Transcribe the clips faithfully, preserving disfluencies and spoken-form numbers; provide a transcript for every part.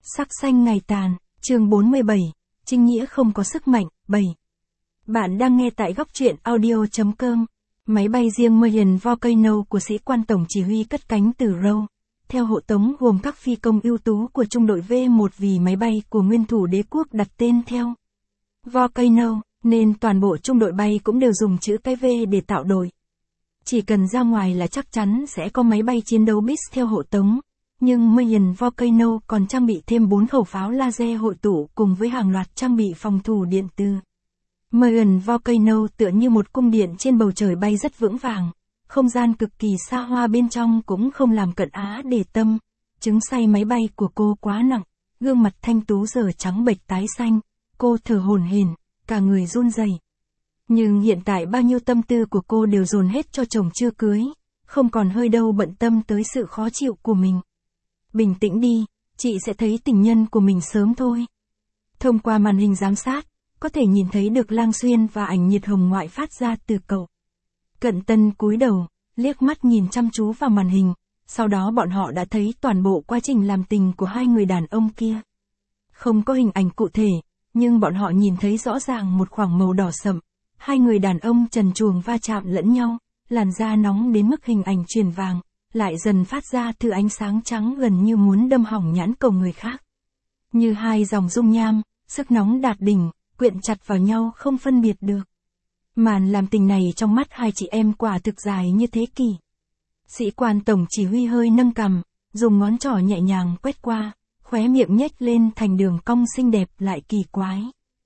Sắc xanh ngày tàn, chương bốn mươi bảy, Trinh Nghĩa không có sức mạnh, bảy. Bạn đang nghe tại góc truyện audio.com. Máy bay riêng Mayan Volcano của sĩ quan tổng chỉ huy cất cánh từ Râu, theo hộ tống gồm các phi công ưu tú của trung đội V một vì máy bay của nguyên thủ đế quốc đặt tên theo Volcano, nên toàn bộ trung đội bay cũng đều dùng chữ cái V để tạo đội. Chỉ cần ra ngoài là chắc chắn sẽ có máy bay chiến đấu B I S theo hộ tống. Nhưng Mayan Volcano còn trang bị thêm bốn khẩu pháo laser hội tụ cùng với hàng loạt trang bị phòng thủ điện từ. Mayan Volcano tựa như một cung điện trên bầu trời bay rất vững vàng, không gian cực kỳ xa hoa bên trong cũng không làm Cận Á để tâm. Trứng say máy bay của cô quá nặng, gương mặt thanh tú giờ trắng bệch tái xanh, cô thở hổn hển, cả người run rẩy. Nhưng hiện tại bao nhiêu tâm tư của cô đều dồn hết cho chồng chưa cưới, không còn hơi đâu bận tâm tới sự khó chịu của mình. Bình tĩnh đi, chị sẽ thấy tình nhân của mình sớm thôi. Thông qua màn hình giám sát, có thể nhìn thấy được Lang Xuyên và ảnh nhiệt hồng ngoại phát ra từ cậu. Cận Tân cúi đầu, liếc mắt nhìn chăm chú vào màn hình, sau đó bọn họ đã thấy toàn bộ quá trình làm tình của hai người đàn ông kia. Không có hình ảnh cụ thể, nhưng bọn họ nhìn thấy rõ ràng một khoảng màu đỏ sậm, hai người đàn ông trần truồng va chạm lẫn nhau, làn da nóng đến mức hình ảnh chuyển vàng, lại dần phát ra thứ ánh sáng trắng gần như muốn đâm hỏng nhãn cầu người khác. Như hai dòng dung nham, sức nóng đạt đỉnh, quyện chặt vào nhau không phân biệt được. Màn làm tình này trong mắt hai chị em quả thực dài như thế kỷ. Sĩ quan tổng chỉ huy hơi nâng cằm, dùng ngón trỏ nhẹ nhàng quét qua, khóe miệng nhếch lên thành đường cong xinh đẹp lại kỳ quái.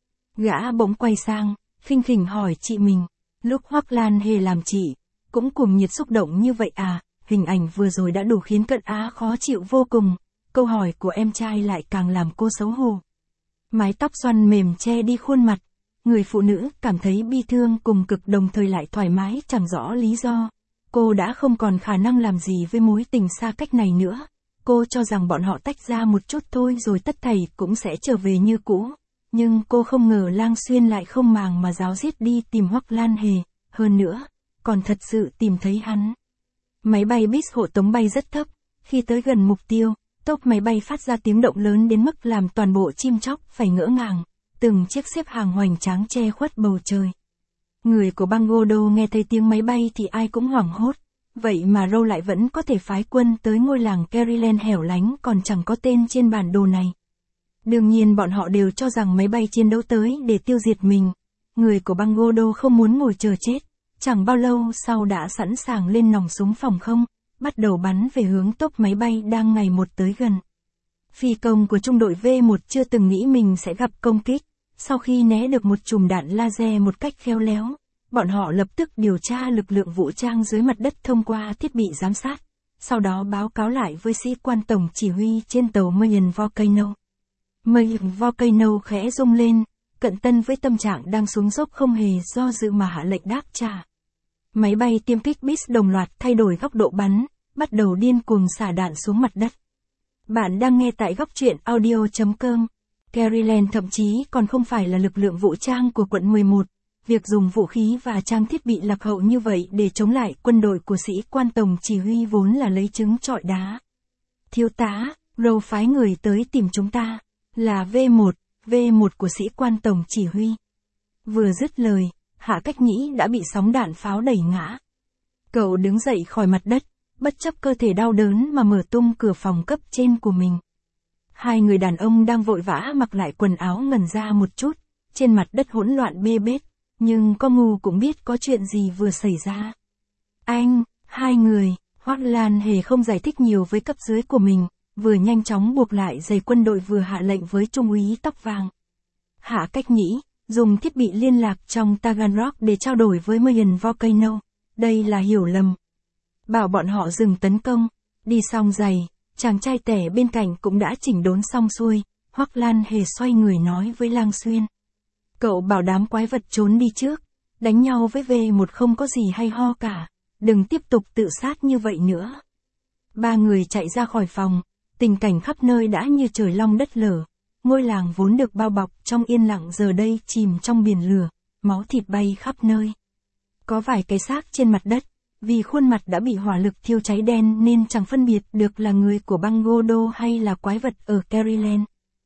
Gã bỗng quay sang, khinh khỉnh hỏi chị mình, lúc Hoắc Lan Hề làm chị, cũng cùng nhiệt xúc động như vậy à? Hình ảnh vừa rồi đã đủ khiến Cận Á khó chịu vô cùng, câu hỏi của em trai lại càng làm cô xấu hổ. Mái tóc xoăn mềm che đi khuôn mặt, người phụ nữ cảm thấy bi thương cùng cực đồng thời lại thoải mái chẳng rõ lý do. Cô đã không còn khả năng làm gì với mối tình xa cách này nữa. Cô cho rằng bọn họ tách ra một chút thôi rồi tất thảy cũng sẽ trở về như cũ. Nhưng cô không ngờ Lang Xuyên lại không màng mà ráo riết đi tìm Hoắc Lan Hề, hơn nữa, còn thật sự tìm thấy hắn. Máy bay B I S hộ tống bay rất thấp, khi tới gần mục tiêu, tốp máy bay phát ra tiếng động lớn đến mức làm toàn bộ chim chóc phải ngỡ ngàng, từng chiếc xếp hàng hoành tráng che khuất bầu trời. Người của Bangodo nghe thấy tiếng máy bay thì ai cũng hoảng hốt, vậy mà Râu lại vẫn có thể phái quân tới ngôi làng Kerilen hẻo lánh còn chẳng có tên trên bản đồ này. Đương nhiên bọn họ đều cho rằng máy bay chiến đấu tới để tiêu diệt mình. Người của Bangodo không muốn ngồi chờ chết. Chẳng bao lâu sau đã sẵn sàng lên nòng súng phòng không, bắt đầu bắn về hướng tốp máy bay đang ngày một tới gần. Phi công của trung đội V một chưa từng nghĩ mình sẽ gặp công kích, sau khi né được một chùm đạn laser một cách khéo léo, bọn họ lập tức điều tra lực lượng vũ trang dưới mặt đất thông qua thiết bị giám sát, sau đó báo cáo lại với sĩ quan tổng chỉ huy trên tàu Mayan Volcano. Mayan Volcano khẽ rung lên, Cận Tân với tâm trạng đang xuống dốc không hề do dự mà hạ lệnh đáp trả. Máy bay tiêm kích B I S đồng loạt thay đổi góc độ bắn, bắt đầu điên cuồng xả đạn xuống mặt đất. Bạn đang nghe tại góc truyện audio.com. Kerilen thậm chí còn không phải là lực lượng vũ trang của quận mười một. Việc dùng vũ khí và trang thiết bị lạc hậu như vậy để chống lại quân đội của sĩ quan tổng chỉ huy vốn là lấy trứng trọi đá. Thiếu tá, Râu phái người tới tìm chúng ta, là V một, V một của sĩ quan tổng chỉ huy. Vừa dứt lời, Hạ Cách Nhĩ đã bị sóng đạn pháo đẩy ngã. Cậu đứng dậy khỏi mặt đất, bất chấp cơ thể đau đớn mà mở tung cửa phòng cấp trên của mình. Hai người đàn ông đang vội vã mặc lại quần áo ngần ra một chút, trên mặt đất hỗn loạn bê bết, nhưng có ngu cũng biết có chuyện gì vừa xảy ra. Anh, hai người, Hoắc Lan Hề không giải thích nhiều với cấp dưới của mình, vừa nhanh chóng buộc lại giày quân đội vừa hạ lệnh với trung úy tóc vàng. Hạ Cách Nhĩ dùng thiết bị liên lạc trong Taganrog để trao đổi với Mayan Volcano. Đây là hiểu lầm. Bảo bọn họ dừng tấn công. Đi xong giày, chàng trai tẻ bên cạnh cũng đã chỉnh đốn xong xuôi. Hoắc Lan Hề xoay người nói với Lang Xuyên. Cậu bảo đám quái vật trốn đi trước. Đánh nhau với V một không có gì hay ho cả. Đừng tiếp tục tự sát như vậy nữa. Ba người chạy ra khỏi phòng. Tình cảnh khắp nơi đã như trời long đất lở. Ngôi làng vốn được bao bọc trong yên lặng giờ đây chìm trong biển lửa, máu thịt bay khắp nơi. Có vài cái xác trên mặt đất, Vì khuôn mặt đã bị hỏa lực thiêu cháy đen nên chẳng phân biệt được là người của băng Godo hay là quái vật ở Caryland.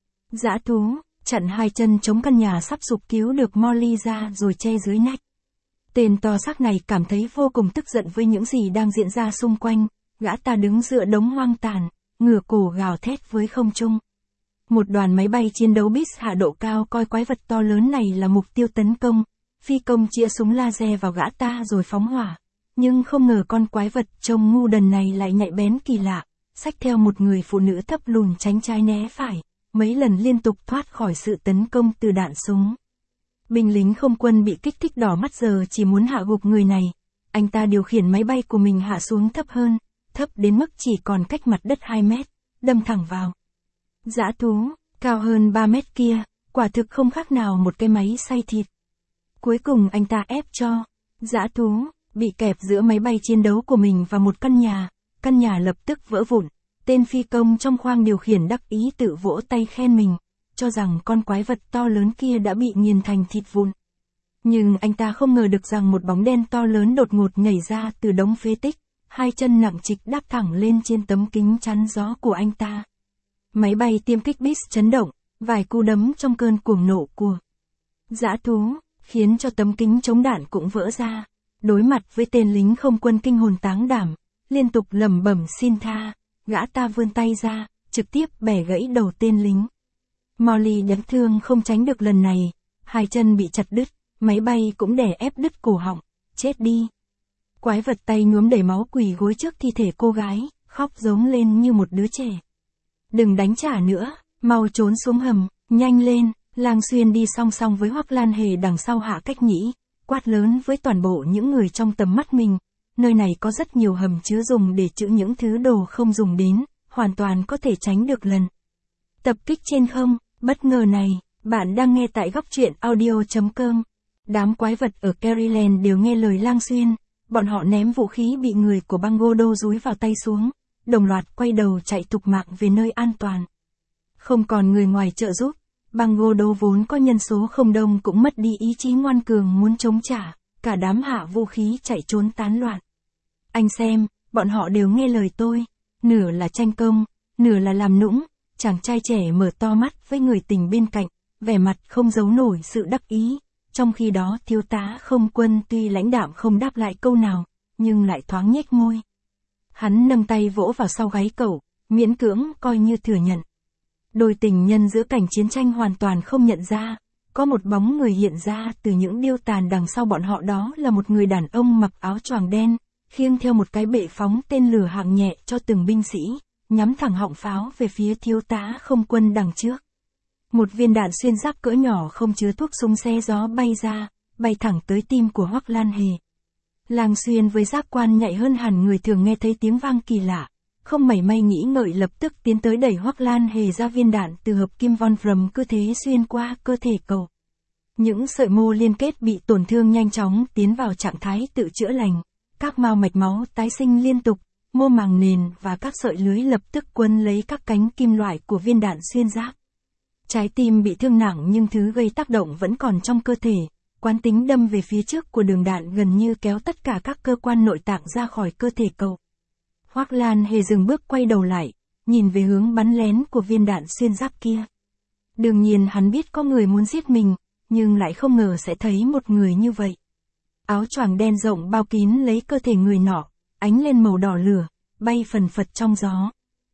Dã thú, chặn hai chân chống căn nhà sắp sụp cứu được Molly ra rồi che dưới nách. Tên to xác này cảm thấy vô cùng tức giận với những gì đang diễn ra xung quanh, gã ta đứng dựa đống hoang tàn, ngửa cổ gào thét với không trung. Một đoàn máy bay chiến đấu Beast hạ độ cao coi quái vật to lớn này là mục tiêu tấn công, phi công chĩa súng laser vào gã ta rồi phóng hỏa. Nhưng không ngờ con quái vật trông ngu đần này lại nhạy bén kỳ lạ, xách theo một người phụ nữ thấp lùn tránh trái né phải, mấy lần liên tục thoát khỏi sự tấn công từ đạn súng. Binh lính không quân bị kích thích đỏ mắt giờ chỉ muốn hạ gục người này. Anh ta điều khiển máy bay của mình hạ xuống thấp hơn, thấp đến mức chỉ còn cách mặt đất hai mét, đâm thẳng vào. Dã thú, cao hơn ba mét kia, quả thực không khác nào một cái máy xay thịt. Cuối cùng anh ta ép cho dã thú bị kẹp giữa máy bay chiến đấu của mình và một căn nhà, căn nhà lập tức vỡ vụn. Tên phi công trong khoang điều khiển đắc ý tự vỗ tay khen mình, cho rằng con quái vật to lớn kia đã bị nghiền thành thịt vụn. Nhưng anh ta không ngờ được rằng một bóng đen to lớn đột ngột nhảy ra từ đống phế tích, hai chân nặng trịch đáp thẳng lên trên tấm kính chắn gió của anh ta. Máy bay tiêm kích Beast chấn động, vài cú đấm trong cơn cuồng nộ của dã thú, khiến cho tấm kính chống đạn cũng vỡ ra. Đối mặt với tên lính không quân kinh hồn táng đảm, liên tục lẩm bẩm xin tha, gã ta vươn tay ra, trực tiếp bẻ gãy đầu tên lính. Molly đáng thương không tránh được lần này, hai chân bị chặt đứt, máy bay cũng đè ép đứt cổ họng, chết đi. Quái vật tay nhuốm đầy máu quỳ gối trước thi thể cô gái, khóc giống lên như một đứa trẻ. Đừng đánh trả nữa, mau trốn xuống hầm, nhanh lên. Lang Xuyên đi song song với Hoắc Lan Hề đằng sau Hạ Cách Nhĩ, quát lớn với toàn bộ những người trong tầm mắt mình. Nơi này có rất nhiều hầm chứa dùng để trữ những thứ đồ không dùng đến, hoàn toàn có thể tránh được lần tập kích trên không. Bất ngờ này, bạn đang nghe tại góc truyện audio chấm com. Đám quái vật ở Caryland đều nghe lời Lang Xuyên, bọn họ ném vũ khí bị người của băng Godo dúi vào tay xuống, đồng loạt quay đầu chạy thục mạng về nơi an toàn. Không còn người ngoài trợ giúp, băng Godo vốn có nhân số không đông cũng mất đi ý chí ngoan cường muốn chống trả, cả đám hạ vũ khí chạy trốn tán loạn. Anh xem, bọn họ đều nghe lời tôi, nửa là tranh công, nửa là làm nũng. Chàng trai trẻ mở to mắt với người tình bên cạnh, vẻ mặt không giấu nổi sự đắc ý. Trong khi đó thiếu tá không quân tuy lãnh đạm không đáp lại câu nào, nhưng lại thoáng nhếch môi. Hắn nâng tay vỗ vào sau gáy cậu, miễn cưỡng coi như thừa nhận. Đôi tình nhân giữa cảnh chiến tranh hoàn toàn không nhận ra, có một bóng người hiện ra từ những điêu tàn đằng sau bọn họ, đó là một người đàn ông mặc áo choàng đen, khiêng theo một cái bệ phóng tên lửa hạng nhẹ cho từng binh sĩ, nhắm thẳng họng pháo về phía thiếu tá không quân đằng trước. Một viên đạn xuyên giáp cỡ nhỏ không chứa thuốc súng xé gió bay ra, bay thẳng tới tim của Hoắc Lan Hề. Lang Xuyên với giác quan nhạy hơn hẳn người thường nghe thấy tiếng vang kỳ lạ, không mảy may nghĩ ngợi lập tức tiến tới đẩy Hoắc Lan Hề ra viên đạn từ hợp kim von Frum cứ thế xuyên qua cơ thể cậu. Những sợi mô liên kết bị tổn thương nhanh chóng tiến vào trạng thái tự chữa lành, các mao mạch máu tái sinh liên tục, mô màng nền và các sợi lưới lập tức quấn lấy các cánh kim loại của viên đạn xuyên giáp. Trái tim bị thương nặng nhưng thứ gây tác động vẫn còn trong cơ thể, quán tính đâm về phía trước của đường đạn gần như kéo tất cả các cơ quan nội tạng ra khỏi cơ thể cậu. Hoắc Lan Hề dừng bước quay đầu lại, nhìn về hướng bắn lén của viên đạn xuyên giáp kia. Đương nhiên hắn biết có người muốn giết mình, nhưng lại không ngờ sẽ thấy một người như vậy. Áo choàng đen rộng bao kín lấy cơ thể người nọ, ánh lên màu đỏ lửa, bay phần phật trong gió.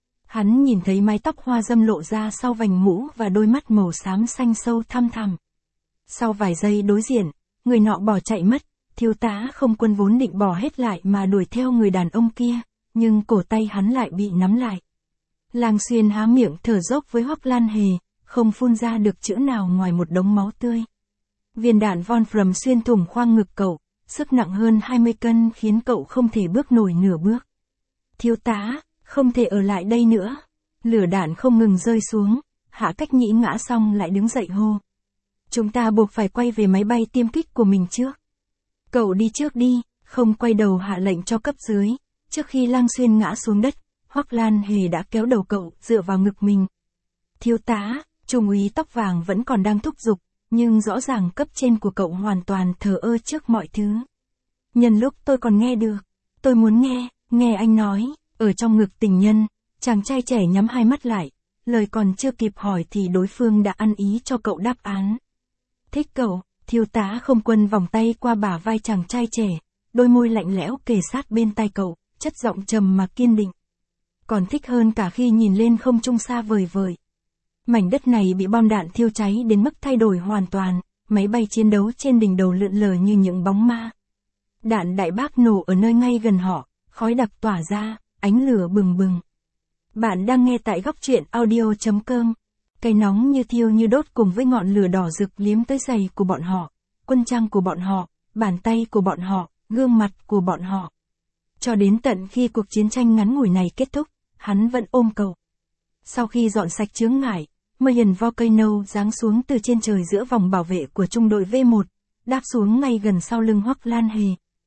Hắn nhìn thấy mái tóc hoa dâm lộ ra sau vành mũ và đôi mắt màu xám xanh sâu thăm thẳm. Sau vài giây đối diện, người nọ bỏ chạy mất, thiếu tá không quân vốn định bỏ hết lại mà đuổi theo người đàn ông kia, nhưng cổ tay hắn lại bị nắm lại. Lang Xuyên há miệng thở dốc với Hoắc Lan Hề, không phun ra được chữ nào ngoài một đống máu tươi. Viên đạn von Frum xuyên thủng khoang ngực cậu, sức nặng hơn hai mươi cân khiến cậu không thể bước nổi nửa bước. Thiếu tá, không thể ở lại đây nữa. Lửa đạn không ngừng rơi xuống, Hạ Cách Nhĩ ngã xong lại đứng dậy hô. Chúng ta buộc phải quay về máy bay tiêm kích của mình trước. Cậu đi trước đi, không quay đầu hạ lệnh cho cấp dưới. Trước khi Lang Xuyên ngã xuống đất, Hoắc Lan Hề đã kéo đầu cậu dựa vào ngực mình. Thiếu tá, trung úy tóc vàng vẫn còn đang thúc giục, nhưng rõ ràng cấp trên của cậu hoàn toàn thờ ơ trước mọi thứ. Nhân lúc tôi còn nghe được, Tôi muốn nghe, nghe anh nói, ở trong ngực tình nhân, chàng trai trẻ nhắm hai mắt lại, lời còn chưa kịp hỏi thì đối phương đã ăn ý cho cậu đáp án. Thích cậu, thiếu tá Không Quân vòng tay qua bả vai chàng trai trẻ, đôi môi lạnh lẽo kề sát bên tai cậu, chất giọng trầm mà kiên định. Còn thích hơn cả khi nhìn lên không trung xa vời vời. Mảnh đất này bị bom đạn thiêu cháy đến mức thay đổi hoàn toàn, máy bay chiến đấu trên đỉnh đầu lượn lờ như những bóng ma. Đạn đại bác nổ ở nơi ngay gần họ, khói đặc tỏa ra, ánh lửa bừng bừng. Bạn đang nghe tại góc truyện audio chấm com. Cây nóng như thiêu như đốt cùng với ngọn lửa đỏ rực liếm tới giày của bọn họ, quân trang của bọn họ, bàn tay của bọn họ, gương mặt của bọn họ. Cho đến tận khi cuộc chiến tranh ngắn ngủi này kết thúc, hắn vẫn ôm cậu. Sau khi dọn sạch chướng ngại, Mayan Volcano giáng xuống từ trên trời giữa vòng bảo vệ của trung đội V một, đáp xuống ngay gần sau lưng Hoắc Lan Hề.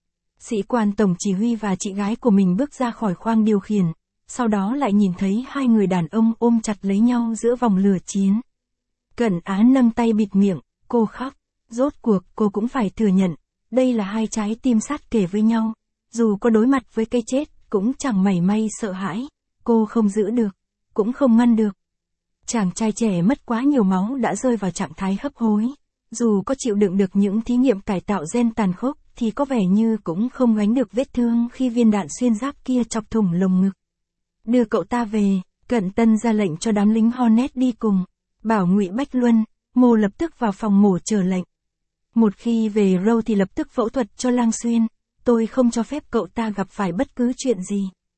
Sĩ quan tổng chỉ huy và chị gái của mình bước ra khỏi khoang điều khiển, sau đó lại nhìn thấy hai người đàn ông ôm chặt lấy nhau giữa vòng lửa chiến. Cận Á nâng tay bịt miệng, cô khóc. Rốt cuộc cô cũng phải thừa nhận, đây là hai trái tim sát kề với nhau. Dù có đối mặt với cái chết, cũng chẳng mảy may sợ hãi. Cô không giữ được, cũng không ngăn được. Chàng trai trẻ mất quá nhiều máu đã rơi vào trạng thái hấp hối. Dù có chịu đựng được những thí nghiệm cải tạo gen tàn khốc, thì có vẻ như cũng không gánh được vết thương khi viên đạn xuyên giáp kia chọc thủng lồng ngực. Đưa cậu ta về, Cận Tân ra lệnh cho đám lính Hornet đi cùng. Bảo Ngụy Bách Luân, Mô lập tức vào phòng mổ chờ lệnh. Một khi về Râu thì lập tức phẫu thuật cho Lang Xuyên, tôi không cho phép cậu ta gặp phải bất cứ chuyện gì.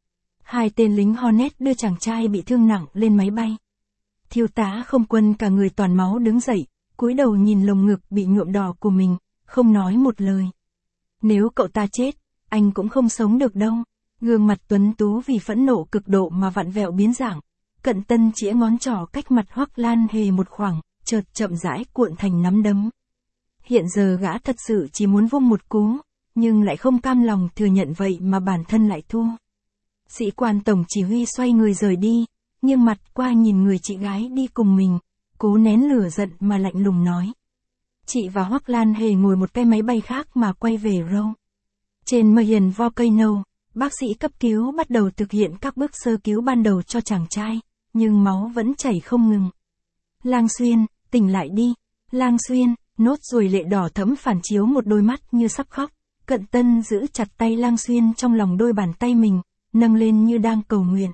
Hai tên lính Hornet đưa chàng trai bị thương nặng lên máy bay. Thiếu tá Không Quân cả người toàn máu đứng dậy, cúi đầu nhìn lồng ngực bị nhuộm đỏ của mình, không nói một lời. Nếu cậu ta chết, anh cũng không sống được đâu. Gương mặt tuấn tú vì phẫn nộ cực độ mà vặn vẹo biến dạng. Cận Tân chĩa ngón trỏ cách mặt Hoắc Lan Hề một khoảng, chợt chậm rãi cuộn thành nắm đấm. Hiện giờ gã thật sự chỉ muốn vung một cú, nhưng lại không cam lòng thừa nhận vậy mà bản thân lại thua. Sĩ quan tổng chỉ huy xoay người rời đi, nhưng mặt qua nhìn người chị gái đi cùng mình, cố nén lửa giận mà lạnh lùng nói. Chị và Hoắc Lan Hề ngồi một cái máy bay khác mà quay về Râu. Trên Mayan Volcano, bác sĩ cấp cứu bắt đầu thực hiện các bước sơ cứu ban đầu cho chàng trai, nhưng máu vẫn chảy không ngừng. Lang Xuyên, tỉnh lại đi. Lang Xuyên, nốt ruồi lệ đỏ thẫm phản chiếu một đôi mắt như sắp khóc. Cận Tân giữ chặt tay Lang Xuyên trong lòng đôi bàn tay mình, nâng lên như đang cầu nguyện.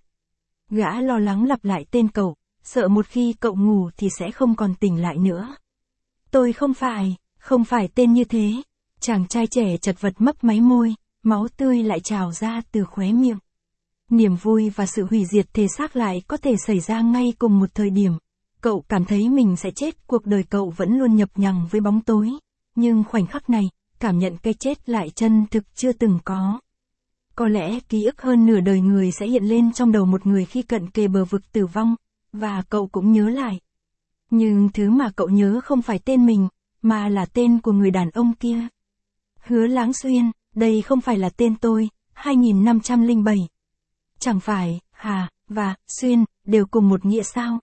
Gã lo lắng lặp lại tên cậu, sợ một khi cậu ngủ thì sẽ không còn tỉnh lại nữa. Tôi không phải, không phải tên như thế. Chàng trai trẻ chật vật mấp máy môi, máu tươi lại trào ra từ khóe miệng. Niềm vui và sự hủy diệt thể xác lại có thể xảy ra ngay cùng một thời điểm. Cậu cảm thấy mình sẽ chết, cuộc đời cậu vẫn luôn nhập nhằng với bóng tối. Nhưng khoảnh khắc này, cảm nhận cái chết lại chân thực chưa từng có. Có lẽ ký ức hơn nửa đời người sẽ hiện lên trong đầu một người khi cận kề bờ vực tử vong, và cậu cũng nhớ lại. Nhưng thứ mà cậu nhớ không phải tên mình, mà là tên của người đàn ông kia. Hứa Lãng Xuyên, đây không phải là tên tôi, hai nghìn năm trăm lẻ bảy. Chẳng phải, Hà, và, Xuyên, đều cùng một nghĩa sao?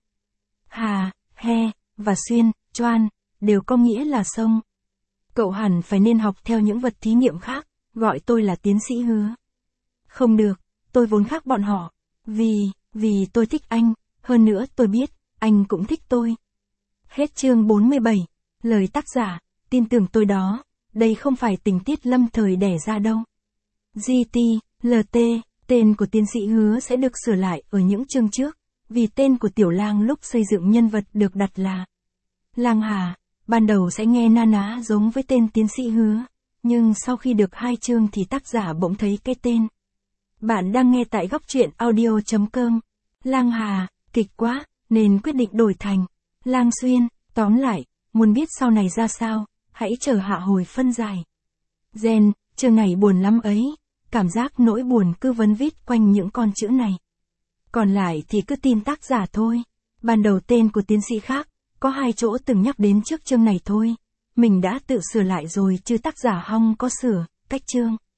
Hà, He, và Xuyên, Choan, đều có nghĩa là sông. Cậu hẳn phải nên học theo những vật thí nghiệm khác, gọi tôi là tiến sĩ Hứa. Không được, tôi vốn khác bọn họ. Vì, vì tôi thích anh, hơn nữa tôi biết, anh cũng thích tôi. Hết chương bốn mươi bảy. Lời tác giả, tin tưởng tôi đó, đây không phải tình tiết lâm thời đẻ ra đâu. giê tê, lờ tê, tên của tiến sĩ Hứa sẽ được sửa lại ở những chương trước, vì tên của Tiểu Lang lúc xây dựng nhân vật được đặt là Lang Hà. Ban đầu sẽ nghe na ná giống với tên tiến sĩ Hứa, nhưng sau khi được hai chương thì tác giả bỗng thấy cái tên. Bạn đang nghe tại góc truyện audio chấm com. Lang Hà, kịch quá, nên quyết định đổi thành Lang Xuyên. Tóm lại, muốn biết sau này ra sao, hãy chờ hạ hồi phân giải. Gen, chương này buồn lắm ấy, cảm giác nỗi buồn cứ vấn vít quanh những con chữ này. Còn lại thì cứ tin tác giả thôi. Ban đầu tên của tiến sĩ khác, có hai chỗ từng nhắc đến trước chương này thôi. Mình đã tự sửa lại rồi chứ tác giả hong có sửa, cách chương.